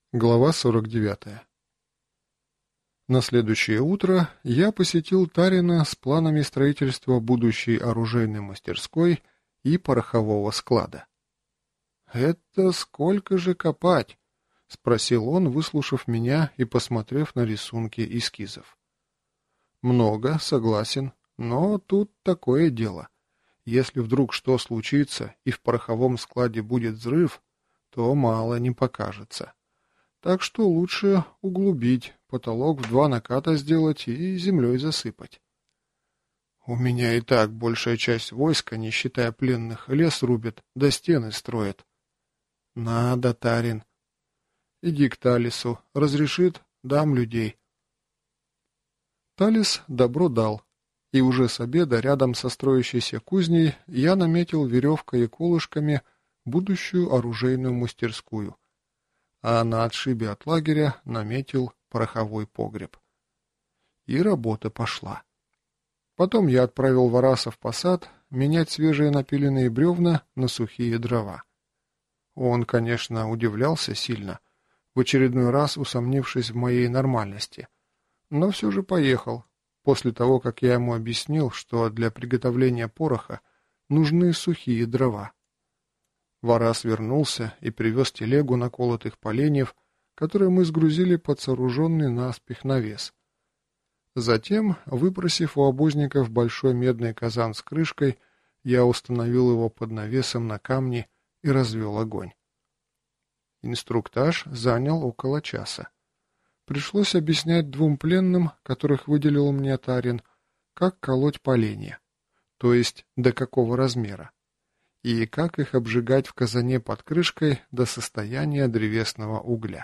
Глава 49. На следующее утро я посетил Тарина с планами строительства будущей оружейной мастерской и порохового склада. «Это сколько же копать?» — спросил он, выслушав меня и посмотрев на рисунки эскизов. «Много, согласен, но тут такое дело. Если вдруг что случится и в пороховом складе будет взрыв, то мало не покажется. Так что лучше углубить, потолок в 2 наката сделать и землей засыпать. У меня и так большая часть войска, не считая пленных, лес рубят, да стены строят. Надо, Тарин. Иди к Талису, разрешит, дам людей. Талис добро дал, и уже с обеда рядом со строящейся кузней я наметил веревкой и колышками будущую оружейную мастерскую, а на отшибе от лагеря наметил пороховой погреб. И работа пошла. Потом я отправил Вараса в посад менять свежие напиленные бревна на сухие дрова. Он, конечно, удивлялся сильно, в очередной раз усомнившись в моей нормальности, но все же поехал, после того, как я ему объяснил, что для приготовления пороха нужны сухие дрова. Варас вернулся и привез телегу наколотых поленьев, которые мы сгрузили под сооруженный наспех навес. Затем, выпросив у обозников большой медный казан с крышкой, я установил его под навесом на камне и развел огонь. Инструктаж занял около часа. Пришлось объяснять 2 пленным, которых выделил мне Тарин, как колоть поленья, то есть до какого размера, и как их обжигать в казане под крышкой до состояния древесного угля.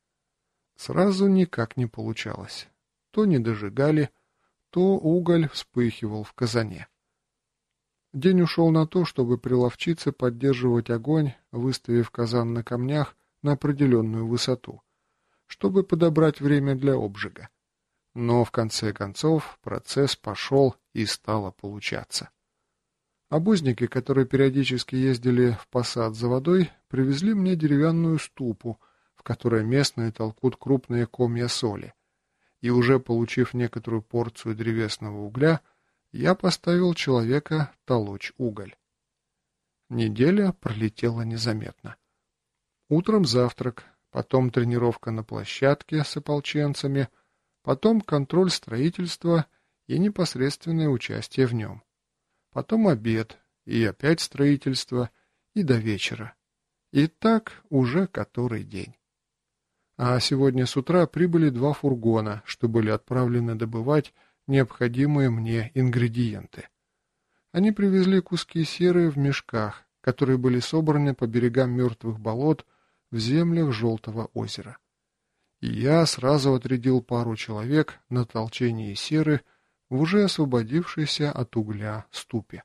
Сразу никак не получалось. То не дожигали, то уголь вспыхивал в казане. День ушел на то, чтобы приловчиться поддерживать огонь, выставив казан на камнях на определенную высоту, чтобы подобрать время для обжига. Но в конце концов процесс пошел и стало получаться. Обозники, которые периодически ездили в посад за водой, привезли мне деревянную ступу, в которой местные толкут крупные комья соли. И уже получив некоторую порцию древесного угля, я поставил человека толочь уголь. Неделя пролетела незаметно. Утром завтрак, потом тренировка на площадке с ополченцами, потом контроль строительства и непосредственное участие в нем. Потом обед, и опять строительство, и до вечера. И так уже который день. А сегодня с утра прибыли 2 фургона, что были отправлены добывать необходимые мне ингредиенты. Они привезли куски серы в мешках, которые были собраны по берегам мертвых болот в землях Желтого озера. И я сразу отрядил пару человек на толчение серы в уже освободившейся от угля ступе.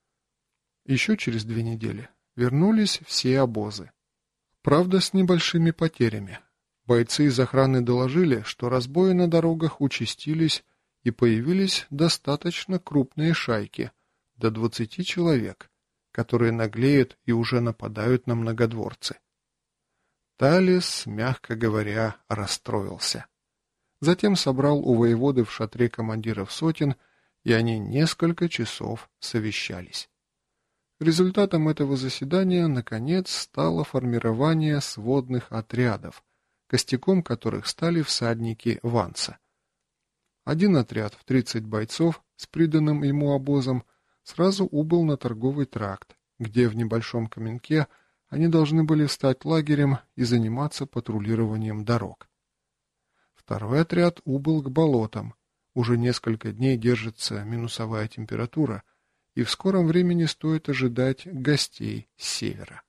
Еще через 2 недели вернулись все обозы. Правда, с небольшими потерями. Бойцы из охраны доложили, что разбои на дорогах участились и появились достаточно крупные шайки, до 20 человек, которые наглеют и уже нападают на многодворцы. Талис, мягко говоря, расстроился. Затем собрал у воеводы в шатре командиров сотен, и они несколько часов совещались. Результатом этого заседания, наконец, стало формирование сводных отрядов, костяком которых стали всадники Ванса. Один отряд в 30 бойцов с приданным ему обозом сразу убыл на торговый тракт, где в небольшом каменке они должны были стать лагерем и заниматься патрулированием дорог. Второй отряд убыл к болотам. Уже несколько дней держится минусовая температура, и в скором времени стоит ожидать гостей с севера.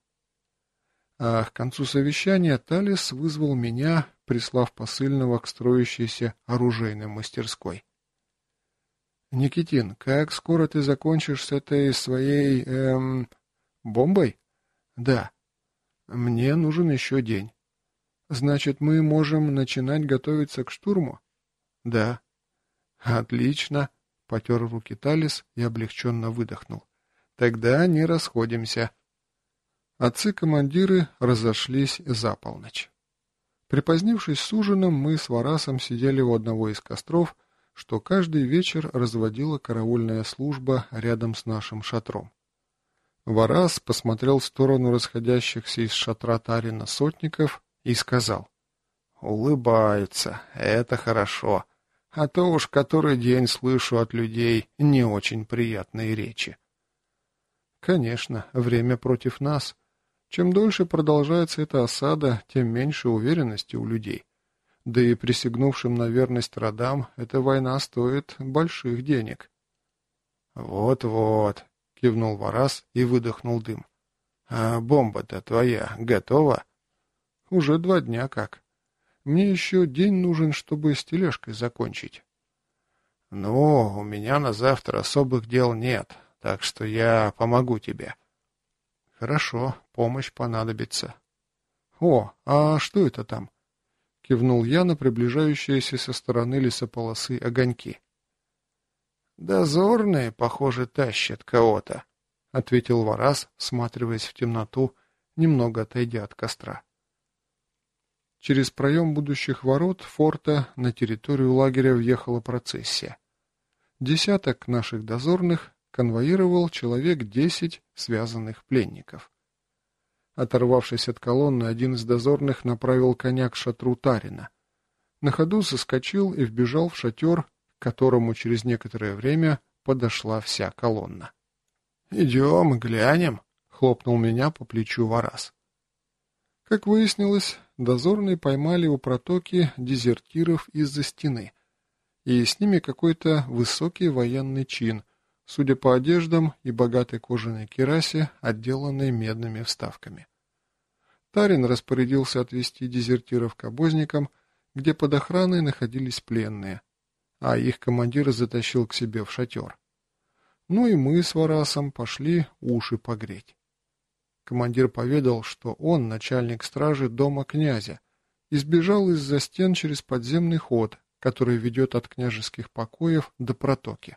А к концу совещания Талис вызвал меня, прислав посыльного к строящейся оружейной мастерской. «Никитин, как скоро ты закончишь с этой своей... бомбой?» «Да. Мне нужен еще день. Значит, мы можем начинать готовиться к штурму?» «Да». «Отлично», — потер руки Талис и облегченно выдохнул. «Тогда не расходимся». Отцы-командиры разошлись за полночь. Припозднившись с ужином, мы с Варасом сидели у одного из костров, что каждый вечер разводила караульная служба рядом с нашим шатром. Варас посмотрел в сторону расходящихся из шатра Тарина сотников и сказал: «Улыбаются, это хорошо, а то уж который день слышу от людей не очень приятные речи». Конечно, время против нас. Чем дольше продолжается эта осада, тем меньше уверенности у людей. Да и присягнувшим на верность родам эта война стоит больших денег. «Вот-вот», — кивнул Варас и выдохнул дым. «А бомба-то твоя готова?» «Уже 2 дня как. Мне еще день нужен, чтобы с тележкой закончить». «Ну, у меня на завтра особых дел нет, так что я помогу тебе». «Хорошо, помощь понадобится». «О, а что это там?» — кивнул я на приближающиеся со стороны лесополосы огоньки. «Дозорные, похоже, тащат кого-то», — ответил Варас, всматриваясь в темноту, немного отойдя от костра. Через проем будущих ворот форта на территорию лагеря въехала процессия. 10 наших дозорных конвоировал человек 10 связанных пленников. Оторвавшись от колонны, один из дозорных направил коня к шатру Тарина. На ходу соскочил и вбежал в шатер, к которому через некоторое время подошла вся колонна. «Идем, глянем», — хлопнул меня по плечу Варас. Как выяснилось, дозорные поймали у протоки дезертиров из-за стены, и с ними какой-то высокий военный чин, судя по одеждам и богатой кожаной кирасе, отделанной медными вставками. Тарин распорядился отвезти дезертиров к обозникам, где под охраной находились пленные, а их командир затащил к себе в шатер. Ну и мы с Варасом пошли уши погреть. Командир поведал, что он начальник стражи дома князя и сбежал из-за стен через подземный ход, который ведет от княжеских покоев до протоки.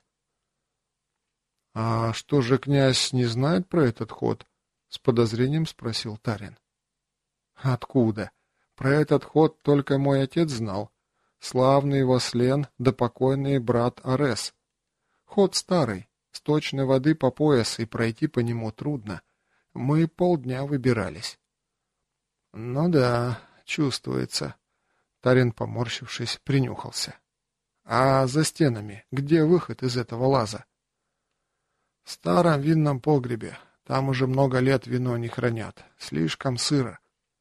— А что же князь не знает про этот ход? — с подозрением спросил Тарин. — Откуда? Про этот ход только мой отец знал. Славный Васлен да покойный брат Арес. Ход старый, сточной воды по пояс, и пройти по нему трудно. Мы полдня выбирались. — Ну да, чувствуется. Тарин, поморщившись, принюхался. — А за стенами, где выход из этого лаза? — В старом винном погребе. Там уже много лет вино не хранят. Слишком сыро.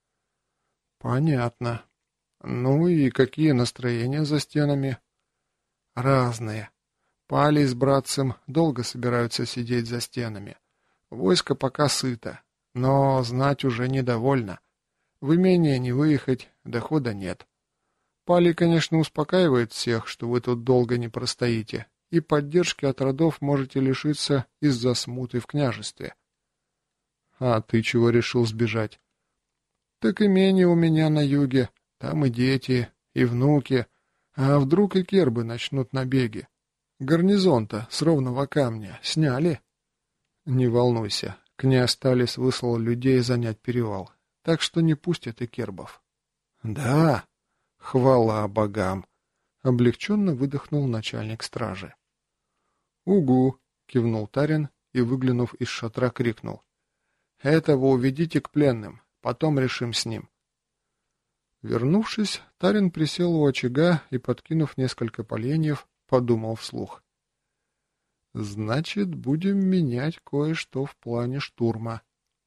— Понятно. Ну и какие настроения за стенами? — Разные. Пали с братцем долго собираются сидеть за стенами. Войско пока сыто, но знать уже недовольно. В имение не выехать, дохода нет. Пали, конечно, успокаивает всех, что вы тут долго не простоите, и поддержки от родов можете лишиться из-за смуты в княжестве. А ты чего решил сбежать? Так имение у меня на юге, там и дети, и внуки, а вдруг и кербы начнут набеги? Гарнизон-то с ровного камня сняли? Не волнуйся, князь Талис выслал людей занять перевал, так что не пустят и кербов. Да, хвала богам, облегченно выдохнул начальник стражи. Угу, кивнул Тарин и, выглянув из шатра, крикнул. Этого уведите к пленным, потом решим с ним. Вернувшись, Тарин присел у очага и, подкинув несколько поленьев, подумал вслух. Значит, будем менять кое-что в плане штурма.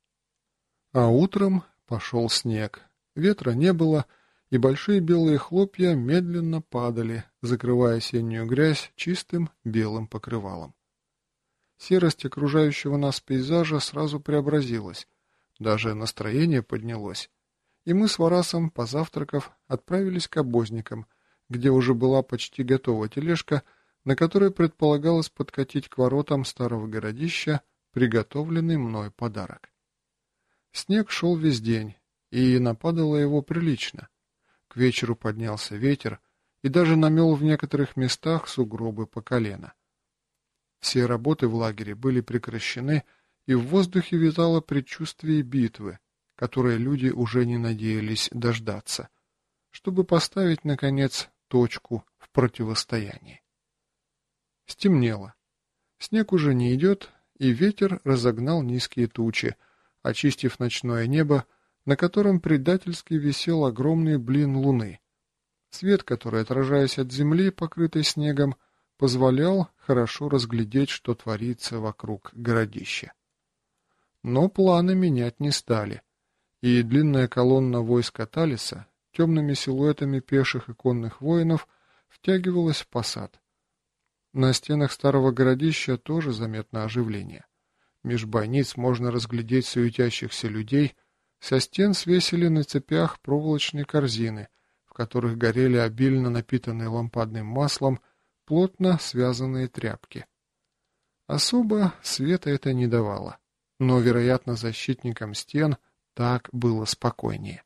А утром пошел снег. Ветра не было, и большие белые хлопья медленно падали, закрывая осеннюю грязь чистым белым покрывалом. Серость окружающего нас пейзажа сразу преобразилась, даже настроение поднялось, и мы с Варасом, позавтракав, отправились к обозникам, где уже была почти готова тележка, на которой предполагалось подкатить к воротам старого городища приготовленный мной подарок. Снег шел весь день, и нападало его прилично. К вечеру поднялся ветер и даже намел в некоторых местах сугробы по колено. Все работы в лагере были прекращены, и в воздухе витало предчувствие битвы, которой люди уже не надеялись дождаться. чтобы поставить, наконец, точку в противостоянии. Стемнело. Снег уже не идет, и ветер разогнал низкие тучи, очистив ночное небо, на котором предательски висел огромный блин луны. Свет, который, отражаясь от земли, покрытой снегом, позволял хорошо разглядеть, что творится вокруг городища. Но планы менять не стали, и длинная колонна войска Талиса темными силуэтами пеших и конных воинов втягивалась в посад. На стенах старого городища тоже заметно оживление. Меж бойниц можно разглядеть суетящихся людей, со стен свесили на цепях проволочные корзины, в которых горели обильно напитанные лампадным маслом плотно связанные тряпки. Особо света это не давало, но, вероятно, защитникам стен так было спокойнее.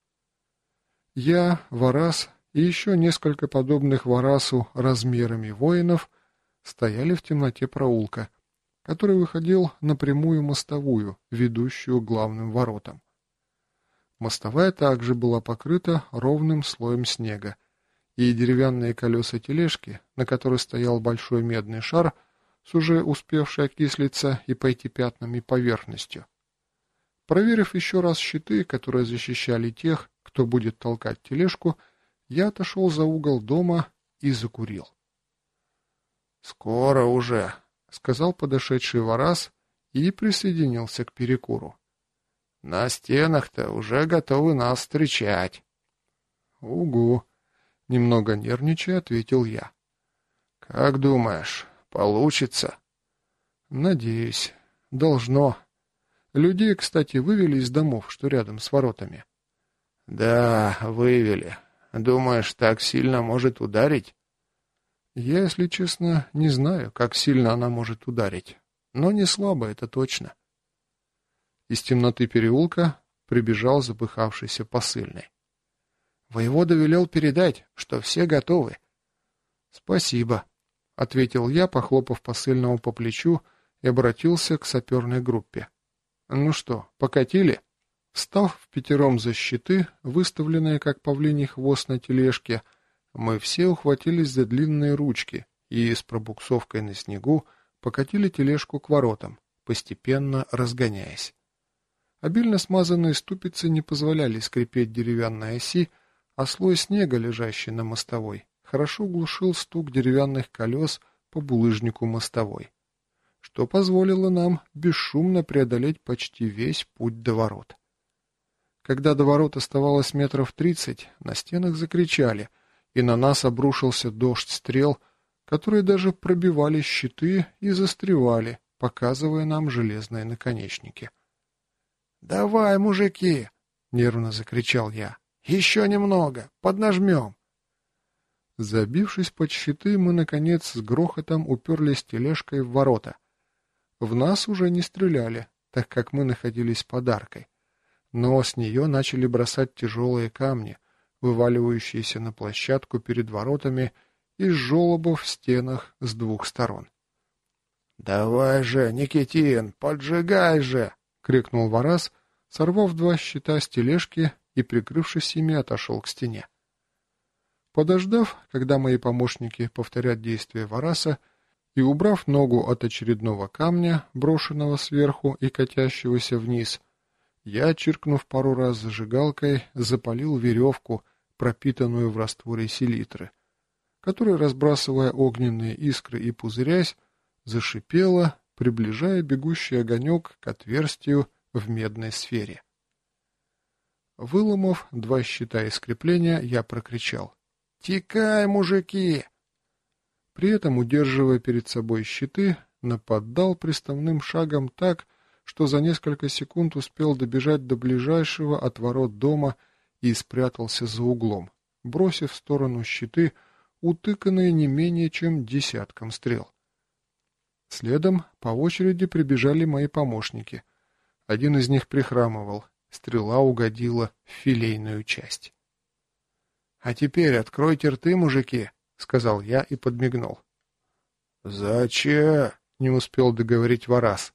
Я, Варас и еще несколько подобных Варасу размерами воинов стояли в темноте проулка, который выходил на прямую мостовую, ведущую к главным воротам. Мостовая также была покрыта ровным слоем снега, и деревянные колеса тележки, на которой стоял большой медный шар, с уже успевшей окислиться и пойти пятнами поверхностью. Проверив еще раз щиты, которые защищали тех, кто будет толкать тележку, я отошел за угол дома и закурил. «Скоро уже», — сказал подошедший Варас и присоединился к перекуру. «На стенах-то уже готовы нас встречать». «Угу», — немного нервничая ответил я. «Как думаешь, получится?» «Надеюсь. Должно. Людей, кстати, вывели из домов, что рядом с воротами». «Да, вывели. Думаешь, так сильно может ударить?» «Я, если честно, не знаю, как сильно она может ударить. Но не слабо, это точно». Из темноты переулка прибежал запыхавшийся посыльный. «Воевода велел передать, что все готовы». «Спасибо», — ответил я, похлопав посыльного по плечу, и обратился к саперной группе. «Ну что, покатили?» Встав впятером за щиты, выставленные как павлиний хвост на тележке, мы все ухватились за длинные ручки и с пробуксовкой на снегу покатили тележку к воротам, постепенно разгоняясь. Обильно смазанные ступицы не позволяли скрипеть деревянной оси, а слой снега, лежащий на мостовой, хорошо глушил стук деревянных колес по булыжнику мостовой, что позволило нам бесшумно преодолеть почти весь путь до ворот. Когда до ворот оставалось метров 30, на стенах закричали, и на нас обрушился дождь стрел, которые даже пробивали щиты и застревали, показывая нам железные наконечники. «Давай, мужики!» — нервно закричал я. «Еще немного! Поднажмем!» Забившись под щиты, мы, наконец, с грохотом уперлись тележкой в ворота. В нас уже не стреляли, так как мы находились под аркой, но с нее начали бросать тяжелые камни, вываливающиеся на площадку перед воротами из желобов в стенах с двух сторон. «Давай же, Никитин, поджигай же!» — крикнул Варас, сорвав 2 щита с тележки и, прикрывшись ими, отошел к стене. Подождав, когда мои помощники повторят действия Вараса, и убрав ногу от очередного камня, брошенного сверху и катящегося вниз, я, чиркнув пару раз зажигалкой, запалил веревку, пропитанную в растворе селитры, которая, разбрасывая огненные искры и пузырясь, зашипела, приближая бегущий огонек к отверстию в медной сфере. Выломав 2 щита из крепления, я прокричал: «Текай, мужики!» При этом, удерживая перед собой щиты, нападал приставным шагом так, что за несколько секунд успел добежать до ближайшего от ворот дома и спрятался за углом, бросив в сторону щиты, утыканные не менее чем 10 стрел. Следом по очереди прибежали мои помощники. Один из них прихрамывал, стрела угодила в филейную часть. «А теперь откройте рты, мужики!» — сказал я и подмигнул. «Зачем?» — не успел договорить Варас.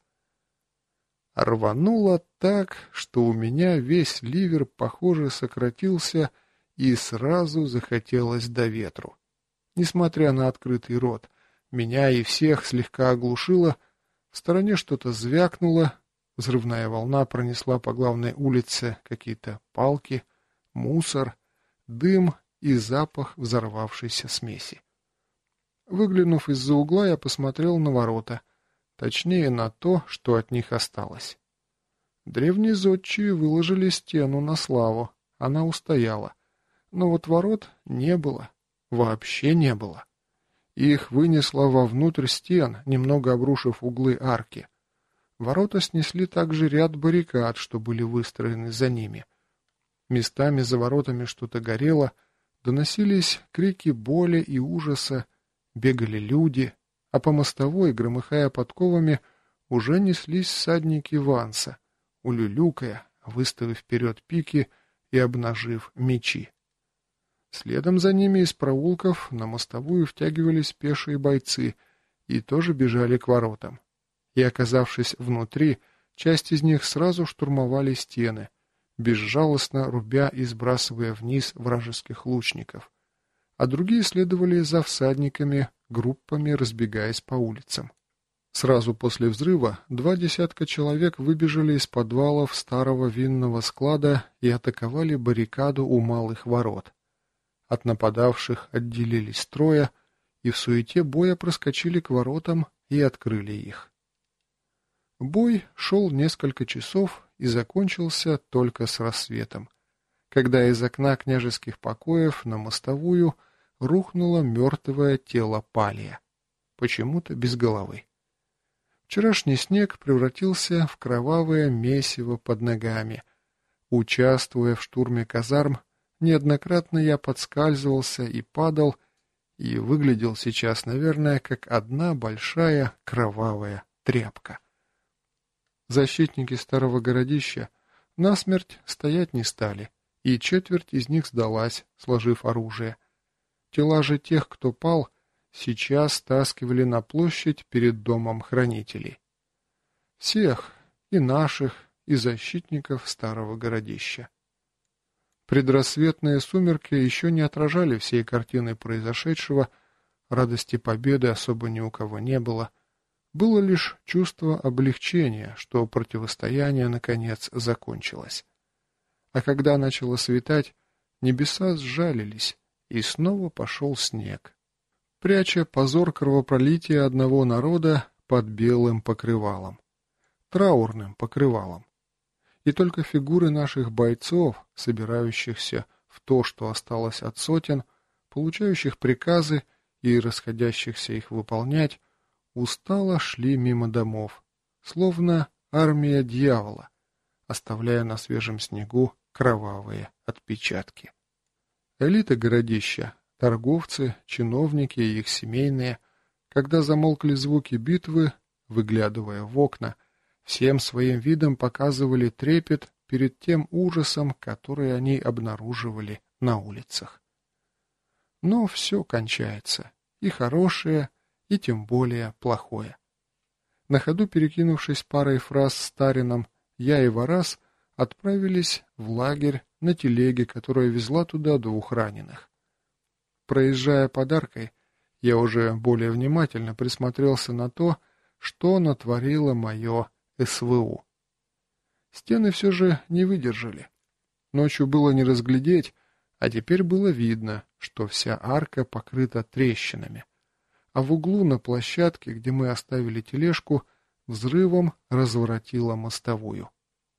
Рвануло так, что у меня весь ливер, похоже, сократился и сразу захотелось до ветру. Несмотря на открытый рот, меня и всех слегка оглушило, в стороне что-то звякнуло, взрывная волна пронесла по главной улице какие-то палки, мусор, дым и запах взорвавшейся смеси. Выглянув из-за угла, я посмотрел на ворота, точнее на то, что от них осталось. Древние зодчие выложили стену на славу, она устояла, но вот ворот не было, вообще не было. Их вынесло вовнутрь стен, немного обрушив углы арки. Ворота снесли также ряд баррикад, что были выстроены за ними. Местами за воротами что-то горело, доносились крики боли и ужаса, бегали люди, а по мостовой, громыхая подковами, уже неслись всадники Ванса, улюлюкая, выставив вперед пики и обнажив мечи. Следом за ними из проулков на мостовую втягивались пешие бойцы и тоже бежали к воротам. И, оказавшись внутри, часть из них сразу штурмовали стены, безжалостно рубя и сбрасывая вниз вражеских лучников, а другие следовали за всадниками, группами разбегаясь по улицам. Сразу после взрыва 20 человек выбежали из подвалов старого винного склада и атаковали баррикаду у малых ворот. От нападавших отделились трое, и в суете боя проскочили к воротам и открыли их. Бой шел несколько часов и закончился только с рассветом, когда из окна княжеских покоев на мостовую рухнуло мертвое тело Палия, почему-то без головы. Вчерашний снег превратился в кровавое месиво под ногами. Участвуя в штурме казарм, неоднократно я подскальзывался и падал, и выглядел сейчас, наверное, как одна большая кровавая тряпка. Защитники старого городища насмерть стоять не стали, и четверть из них сдалась, сложив оружие. Тела же тех, кто пал, сейчас стаскивали на площадь перед домом хранителей. Всех, и наших, и защитников старого городища. Предрассветные сумерки еще не отражали всей картины произошедшего, радости победы особо ни у кого не было. Было лишь чувство облегчения, что противостояние, наконец, закончилось. А когда начало светать, небеса сжалились, и снова пошел снег, пряча позор кровопролития одного народа под белым покрывалом, траурным покрывалом. И только фигуры наших бойцов, собирающихся в то, что осталось от сотен, получающих приказы и расходящихся их выполнять, устало шли мимо домов, словно армия дьявола, оставляя на свежем снегу кровавые отпечатки. Элита городища, торговцы, чиновники и их семейные, когда замолкли звуки битвы, выглядывая в окна, всем своим видом показывали трепет перед тем ужасом, который они обнаруживали на улицах. Но все кончается, и хорошее, и тем более плохое. На ходу перекинувшись парой фраз с Тарином, я и Варас отправились в лагерь на телеге, которая везла туда 2 раненых. Проезжая подаркой, я уже более внимательно присмотрелся на то, что натворило мое СВУ. Стены все же не выдержали. Ночью было не разглядеть, а теперь было видно, что вся арка покрыта трещинами, а в углу на площадке, где мы оставили тележку, взрывом разворотило мостовую.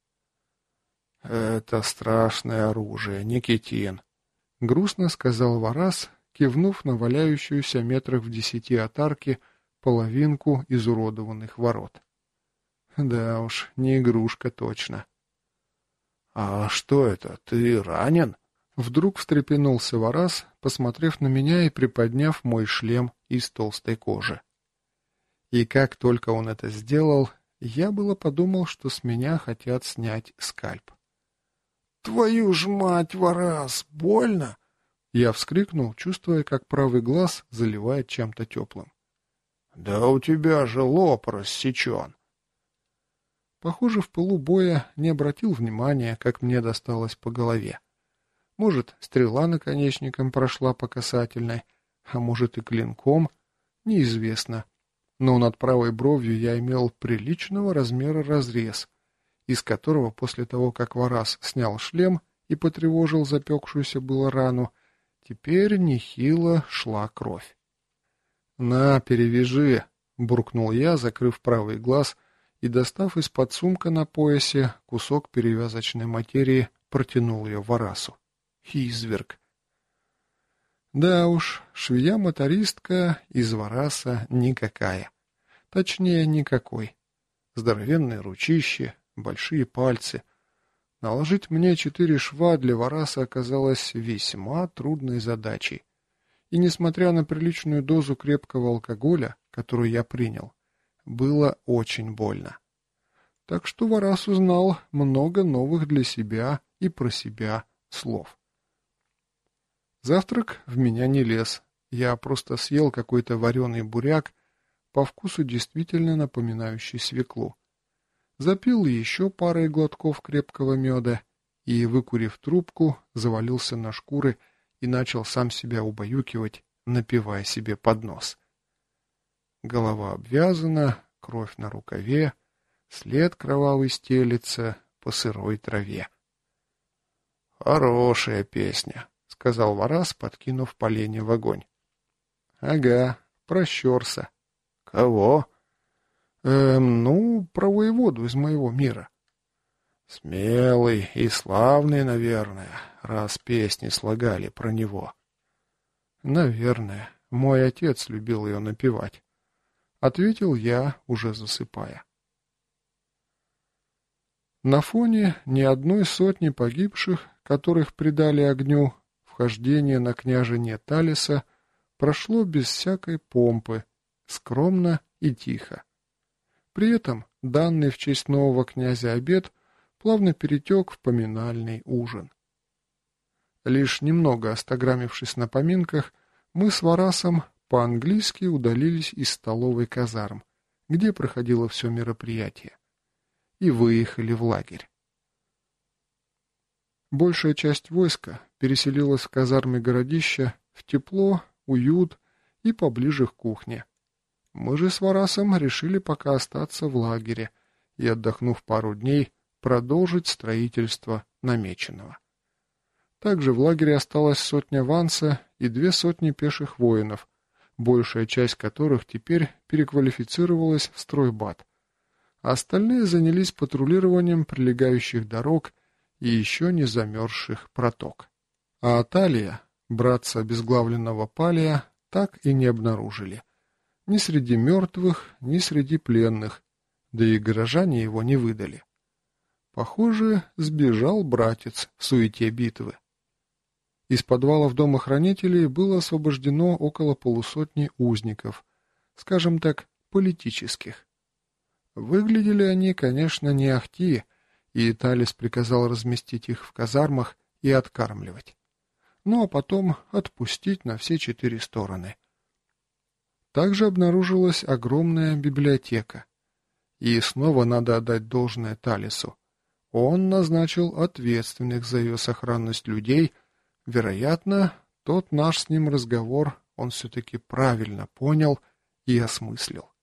«Это страшное оружие, Никитин», — грустно сказал Варас, кивнув на валяющуюся метрах в 10 от арки половинку изуродованных ворот. Да уж, не игрушка точно. «А что это, ты ранен?» Вдруг встрепенулся Варас, посмотрев на меня и приподняв мой шлем из толстой кожи. И как только он это сделал, я было подумал, что с меня хотят снять скальп. «Твою ж мать, Варас, больно!» Я вскрикнул, чувствуя, как правый глаз заливает чем-то теплым. «Да у тебя же лоб рассечен!» Похоже, в пылу боя не обратил внимания, как мне досталось по голове. Может, стрела наконечником прошла по касательной, а может и клинком, неизвестно. Но над правой бровью я имел приличного размера разрез, из которого после того, как Варас снял шлем и потревожил запекшуюся было рану, теперь нехило шла кровь. «На, перевяжи!» — буркнул я, закрыв правый глаз и, достав из-под сумка на поясе кусок перевязочной материи, протянул ее Варасу. Изверг! Да уж, швея-мотористка из Вараса никакая. Точнее, никакой. Здоровенные ручищи, большие пальцы. Наложить мне 4 шва для Вараса оказалось весьма трудной задачей. И несмотря на приличную дозу крепкого алкоголя, которую я принял, было очень больно. Так что Варас узнал много новых для себя и про себя слов. Завтрак в меня не лез. Я просто съел какой-то вареный буряк, по вкусу действительно напоминающий свеклу. Запил еще парой глотков крепкого меда и, выкурив трубку, завалился на шкуры и начал сам себя убаюкивать, напивая себе под нос. Голова обвязана, кровь на рукаве, след кровавый стелется по сырой траве. «Хорошая песня», — сказал Варас, подкинув поленья в огонь. «Ага, прощерся». «Кого?» Про воеводу из моего мира». «Смелый и славный, наверное, раз песни слагали про него». «Наверное. Мой отец любил ее напевать», — ответил я, уже засыпая. На фоне ни одной сотни погибших, которых предали огню, вхождение на княжение Талиса прошло без всякой помпы, скромно и тихо. При этом данный в честь нового князя обед плавно перетек в поминальный ужин. Лишь немного остаграмившись на поминках, мы с Варасом по-английски удалились из столовой казарм, где проходило все мероприятие, и выехали в лагерь. Большая часть войска переселилась в казармы городища в тепло, уют и поближе к кухне. Мы же с Варасом решили пока остаться в лагере и, отдохнув пару дней, продолжить строительство намеченного. Также в лагере осталась 100 ванса и 200 пеших воинов, большая часть которых теперь переквалифицировалась в стройбат. А остальные занялись патрулированием прилегающих дорог и еще не замерзших проток. А Аталия, братца обезглавленного Палия, так и не обнаружили. Ни среди мертвых, ни среди пленных, да и горожане его не выдали. Похоже, сбежал братец в суете битвы. Из подвалов дома хранителей было освобождено около полусотни узников, скажем так, политических. Выглядели они, конечно, не ахти, и Талис приказал разместить их в казармах и откармливать. Ну а потом отпустить на все 4 стороны. Также обнаружилась огромная библиотека. И снова надо отдать должное Талису. Он назначил ответственных за ее сохранность людей. Вероятно, тот наш с ним разговор он все-таки правильно понял и осмыслил.